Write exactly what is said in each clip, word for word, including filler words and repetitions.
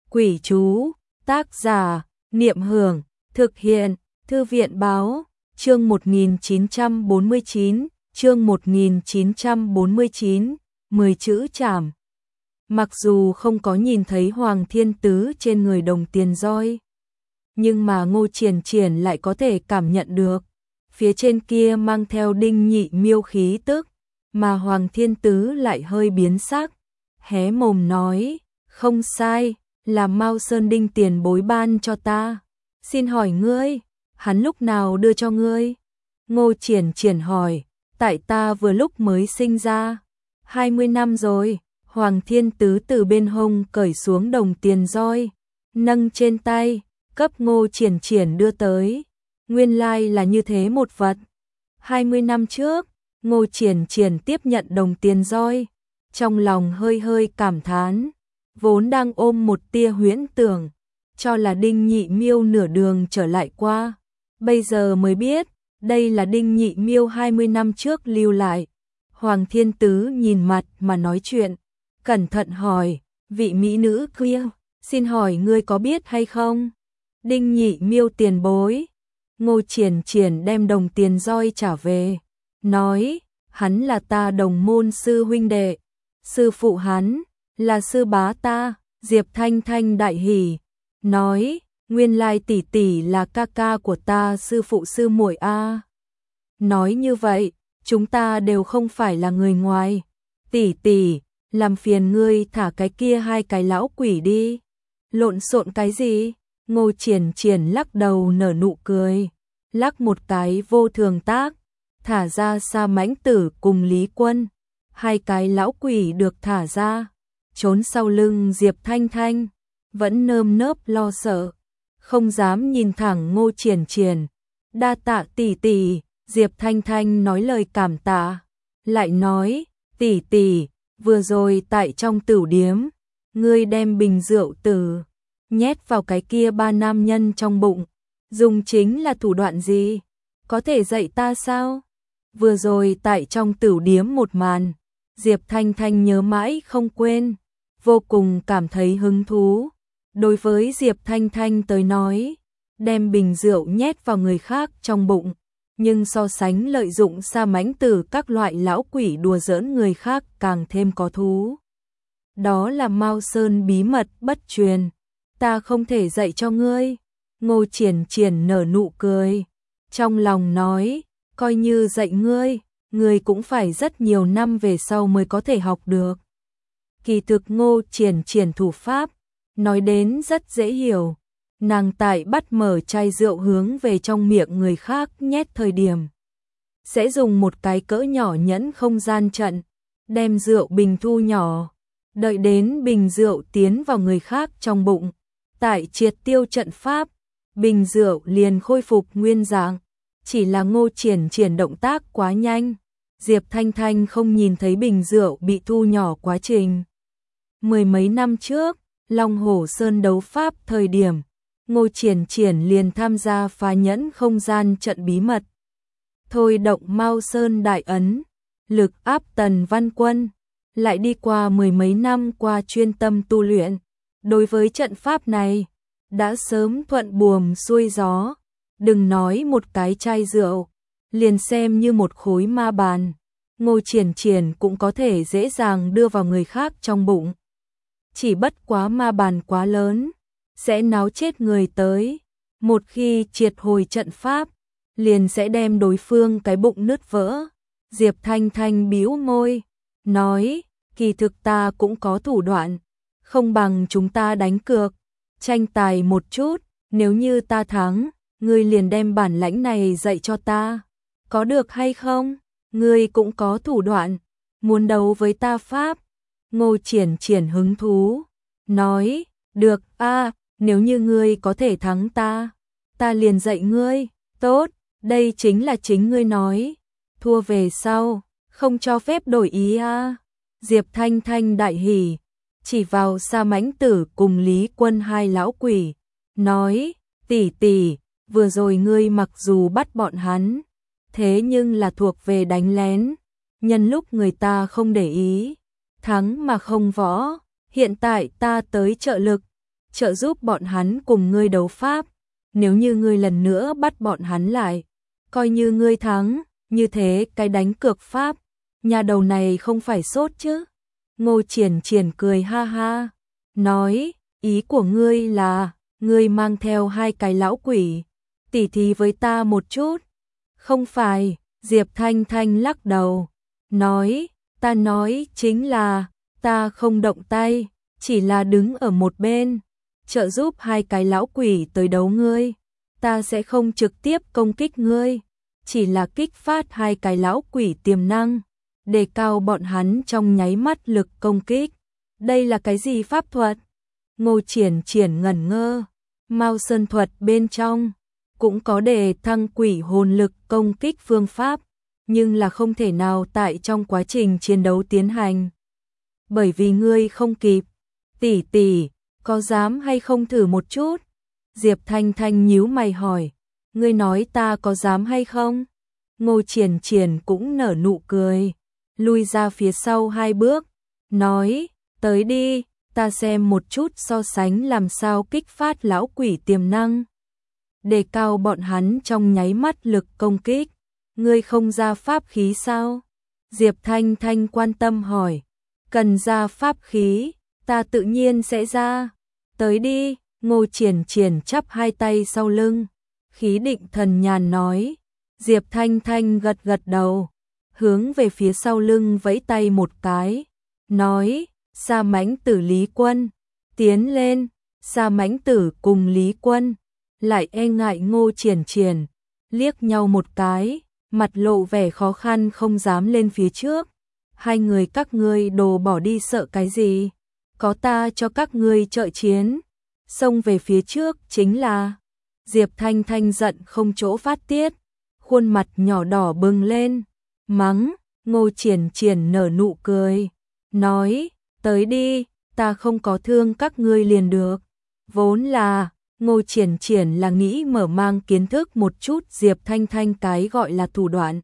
Quỷ chú, tác giả, Niệm Hưởng, thực hiện, Thư viện báo, chương một nghìn chín trăm bốn mươi chín, chương một nghìn chín trăm bốn mươi chín, mười chữ trảm. Mặc dù không có nhìn thấy Hoàng Thiên Tứ trên người đồng tiền roi, nhưng mà Ngô Triển Triển lại có thể cảm nhận được, phía trên kia mang theo Đinh Nhị Miêu khí tức, mà Hoàng Thiên Tứ lại hơi biến sắc, hé mồm nói, không sai, là Mao Sơn Đinh tiền bối ban cho ta. Xin hỏi ngươi, hắn lúc nào đưa cho ngươi? Ngô Triển Triển hỏi, tại ta vừa lúc mới sinh ra, hai mươi năm rồi. Hoàng Thiên Tứ từ bên hông cởi xuống đồng tiền roi, nâng trên tay, cấp Ngô Triển Triển đưa tới. Nguyên lai là như thế một vật. hai mươi năm trước, Ngô Triển Triển tiếp nhận đồng tiền roi, trong lòng hơi hơi cảm thán, vốn đang ôm một tia huyễn tưởng, cho là Đinh Nhị Miêu nửa đường trở lại qua, bây giờ mới biết, đây là Đinh Nhị Miêu hai mươi năm trước lưu lại. Hoàng Thiên Tứ nhìn mặt mà nói chuyện, cẩn thận hỏi, vị mỹ nữ kia, xin hỏi ngươi có biết hay không? Đinh Nhị Miêu tiền bối. Ngô Triển Triển đem đồng tiền roi trả về, nói, hắn là ta đồng môn sư huynh đệ, sư phụ hắn là sư bá ta. Diệp Thanh Thanh đại hỉ, nói, nguyên lai tỷ tỷ là ca ca của ta, sư phụ sư muội a. Nói như vậy, chúng ta đều không phải là người ngoài. Tỷ tỷ, làm phiền ngươi thả cái kia hai cái lão quỷ đi. Lộn xộn cái gì? Ngô Triển Triển lắc đầu nở nụ cười, lắc một cái vô thường tác, thả ra Sa Mãnh Tử cùng Lý Quân. Hai cái lão quỷ được thả ra, trốn sau lưng Diệp Thanh Thanh, vẫn nơm nớp lo sợ, không dám nhìn thẳng Ngô Triển Triển. Đa tạ tỷ tỷ. Diệp Thanh Thanh nói lời cảm tạ, lại nói, tỷ tỷ, vừa rồi tại trong tửu điếm, ngươi đem bình rượu từ nhét vào cái kia ba nam nhân trong bụng, dùng chính là thủ đoạn gì? Có thể dạy ta sao? Vừa rồi tại trong tửu điếm một màn, Diệp Thanh Thanh nhớ mãi không quên, vô cùng cảm thấy hứng thú. Đối với Diệp Thanh Thanh tới nói, đem bình rượu nhét vào người khác trong bụng, nhưng so sánh lợi dụng Sa Mãnh Tử các loại lão quỷ đùa giỡn người khác càng thêm có thú. Đó là Mao Sơn bí mật bất truyền, ta không thể dạy cho ngươi. Ngô Triển Triển nở nụ cười, trong lòng nói, coi như dạy ngươi, ngươi cũng phải rất nhiều năm về sau mới có thể học được. Kỳ thực Ngô Triển Triển thủ pháp, nói đến rất dễ hiểu. Nàng tại bắt mở chai rượu hướng về trong miệng người khác nhét thời điểm, sẽ dùng một cái cỡ nhỏ nhẫn không gian trận, đem rượu bình thu nhỏ, đợi đến bình rượu tiến vào người khác trong bụng, tại triệt tiêu trận pháp, bình rượu liền khôi phục nguyên dạng. Chỉ là Ngô Triển Triển động tác quá nhanh, Diệp Thanh Thanh không nhìn thấy bình rượu bị thu nhỏ quá trình. Mười mấy năm trước, Long Hổ Sơn đấu pháp thời điểm, Ngô Triển Triển liền tham gia phá nhẫn không gian trận bí mật, thôi động Mao Sơn đại ấn, lực áp Tần Văn Quân, lại đi qua mười mấy năm qua chuyên tâm tu luyện, đối với trận pháp này đã sớm thuận buồm xuôi gió. Đừng nói một cái chai rượu, liền xem như một khối ma bàn, Ngô Triển Triển cũng có thể dễ dàng đưa vào người khác trong bụng. Chỉ bất quá ma bàn quá lớn, sẽ náo chết người tới, một khi triệt hồi trận pháp, liền sẽ đem đối phương cái bụng nứt vỡ. Diệp Thanh Thanh bĩu môi, nói, kỳ thực ta cũng có thủ đoạn, không bằng chúng ta đánh cược, tranh tài một chút, nếu như ta thắng, ngươi liền đem bản lãnh này dạy cho ta, có được hay không? Ngươi cũng có thủ đoạn, muốn đấu với ta pháp? Ngô Triển Triển hứng thú, nói, được a, nếu như ngươi có thể thắng ta, ta liền dạy ngươi. Tốt, đây chính là chính ngươi nói, thua về sau, không cho phép đổi ý a. Diệp Thanh Thanh đại hỉ, chỉ vào Sa Mãnh Tử cùng Lý Quân hai lão quỷ, nói, tỷ tỷ, vừa rồi ngươi mặc dù bắt bọn hắn, thế nhưng là thuộc về đánh lén, nhân lúc người ta không để ý, thắng mà không võ, hiện tại ta tới trợ lực, trợ giúp bọn hắn cùng ngươi đấu pháp. Nếu như ngươi lần nữa bắt bọn hắn lại, coi như ngươi thắng, như thế cái đánh cược pháp, nhà đầu này không phải sốt chứ. Ngô Triển Triển cười ha ha, nói, ý của ngươi là, ngươi mang theo hai cái lão quỷ, tỉ thí với ta một chút. Không phải, Diệp Thanh Thanh lắc đầu, nói, ta nói chính là, ta không động tay, chỉ là đứng ở một bên, trợ giúp hai cái lão quỷ tới đấu ngươi. Ta sẽ không trực tiếp công kích ngươi, chỉ là kích phát hai cái lão quỷ tiềm năng, đề cao bọn hắn trong nháy mắt lực công kích. Đây là cái gì pháp thuật? Ngô Triển Triển ngẩn ngơ, Mao Sơn thuật bên trong cũng có đề thăng quỷ hồn lực công kích phương pháp, nhưng là không thể nào tại trong quá trình chiến đấu tiến hành. Bởi vì ngươi không kịp. Tỷ tỷ, có dám hay không thử một chút? Diệp Thanh Thanh nhíu mày hỏi, ngươi nói ta có dám hay không? Ngô Triển Triển cũng nở nụ cười, lui ra phía sau hai bước, nói, tới đi, ta xem một chút so sánh làm sao kích phát lão quỷ tiềm năng, đề cao bọn hắn trong nháy mắt lực công kích. Ngươi không ra pháp khí sao? Diệp Thanh Thanh quan tâm hỏi, cần ra pháp khí, ta tự nhiên sẽ ra. Tới đi. Ngô Triển Triển chắp hai tay sau lưng, khí định thần nhàn nói. Diệp Thanh Thanh gật gật đầu, hướng về phía sau lưng vẫy tay một cái, nói, Sa Mãnh Tử Lý Quân, tiến lên. Sa Mãnh Tử cùng Lý Quân lại e ngại Ngô Triển Triển, liếc nhau một cái, mặt lộ vẻ khó khăn không dám lên phía trước. Hai người các ngươi đồ bỏ đi sợ cái gì? Có ta cho các ngươi trợ chiến. Xông về phía trước chính là. Diệp Thanh Thanh giận không chỗ phát tiết, khuôn mặt nhỏ đỏ bừng lên, mắng. Ngô Triển Triển nở nụ cười, nói, tới đi, ta không có thương các ngươi liền được. Vốn là, Ngô Triển Triển là nghĩ mở mang kiến thức một chút Diệp Thanh Thanh cái gọi là thủ đoạn.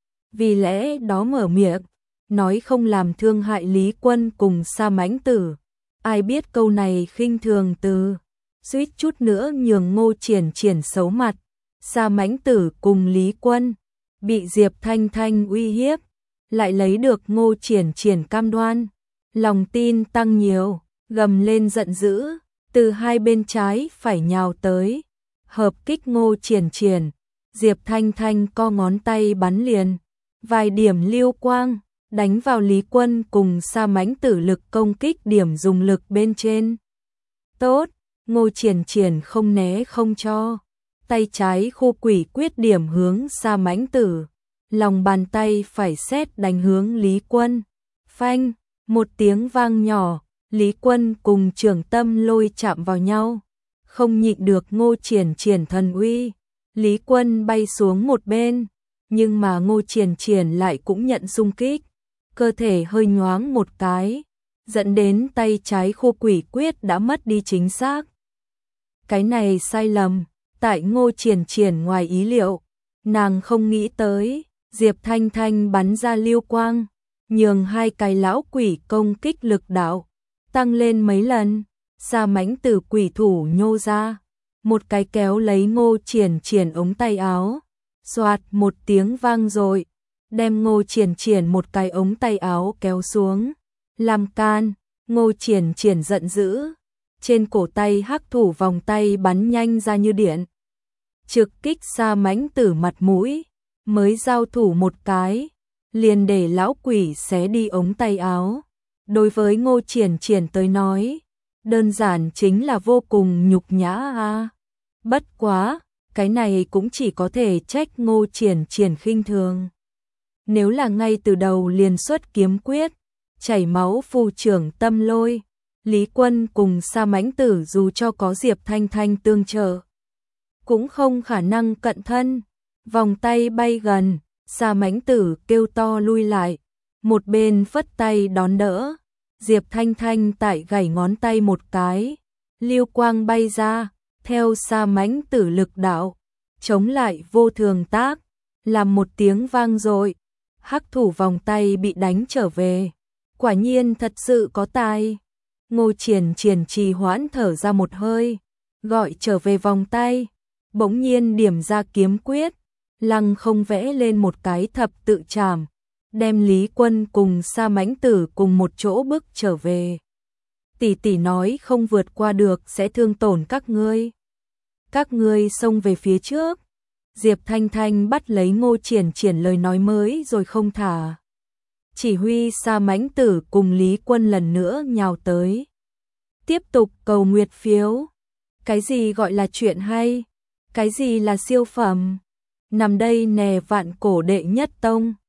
Vì lẽ đó mở miệng, nói không làm thương hại Lý Quân cùng Sa Mãnh Tử. Ai biết câu này khinh thường từ, suýt chút nữa nhường Ngô Triển Triển xấu mặt. Sa Mãnh Tử cùng Lý Quân bị Diệp Thanh Thanh uy hiếp, lại lấy được Ngô Triển Triển cam đoan, lòng tin tăng nhiều, gầm lên giận dữ, từ hai bên trái phải nhào tới, hợp kích Ngô Triển Triển. Diệp Thanh Thanh co ngón tay bắn liền vài điểm lưu quang, đánh vào Lý Quân cùng Sa Mãnh Tử lực công kích điểm dùng lực bên trên. Tốt, Ngô Triển Triển không né không cho, tay trái khu quỷ quyết điểm hướng Sa Mãnh Tử, lòng bàn tay phải xét đánh hướng Lý Quân. Phanh, một tiếng vang nhỏ, Lý Quân cùng Trường Tâm Lôi chạm vào nhau, không nhịn được Ngô Triển Triển thần uy, Lý Quân bay xuống một bên, nhưng mà Ngô Triển Triển lại cũng nhận xung kích, cơ thể hơi nhoáng một cái, dẫn đến tay trái khu quỷ quyết đã mất đi chính xác. Cái này sai lầm, tại Ngô Triển Triển ngoài ý liệu, nàng không nghĩ tới, Diệp Thanh Thanh bắn ra lưu quang, nhường hai cái lão quỷ công kích lực đạo tăng lên mấy lần. Sa Mãnh Tử quỷ thủ nhô ra, một cái kéo lấy Ngô Triển Triển ống tay áo, xoạt một tiếng vang rồi, đem Ngô Triển Triển một cái ống tay áo kéo xuống, làm can. Ngô Triển Triển giận dữ, trên cổ tay hắc thủ vòng tay bắn nhanh ra như điện, trực kích Sa Mãnh Tử mặt mũi, mới giao thủ một cái, liền để lão quỷ xé đi ống tay áo. Đối với Ngô Triển Triển tới nói, đơn giản chính là vô cùng nhục nhã a. À. Bất quá, cái này cũng chỉ có thể trách Ngô Triển Triển khinh thường. Nếu là ngay từ đầu liền xuất kiếm quyết, chảy máu phù trưởng Tâm Lôi, Lý Quân cùng Sa Mãnh Tử dù cho có Diệp Thanh Thanh tương trợ, cũng không khả năng cận thân. Vòng tay bay gần, Sa Mãnh Tử kêu to lui lại, một bên phất tay đón đỡ. Diệp Thanh Thanh tại gảy ngón tay một cái, lưu quang bay ra, theo Sa Mãnh Tử lực đạo, chống lại vô thường tác, làm một tiếng vang dội, hắc thủ vòng tay bị đánh trở về. Quả nhiên thật sự có tài. Ngô Triển Triển trì hoãn thở ra một hơi, gọi trở về vòng tay, bỗng nhiên điểm ra kiếm quyết, lăng không vẽ lên một cái thập tự trảm, đem Lý Quân cùng Sa Mãnh Tử cùng một chỗ bước trở về. Tỷ tỷ nói không vượt qua được sẽ thương tổn các ngươi. Các ngươi xông về phía trước. Diệp Thanh Thanh bắt lấy Ngô Triển Triển lời nói mới rồi không thả. Chỉ huy Sa Mãnh Tử cùng Lý Quân lần nữa nhào tới. Tiếp tục cầu nguyệt phiếu. Cái gì gọi là chuyện hay? Cái gì là siêu phẩm? Nằm đây nè vạn cổ đệ nhất tông.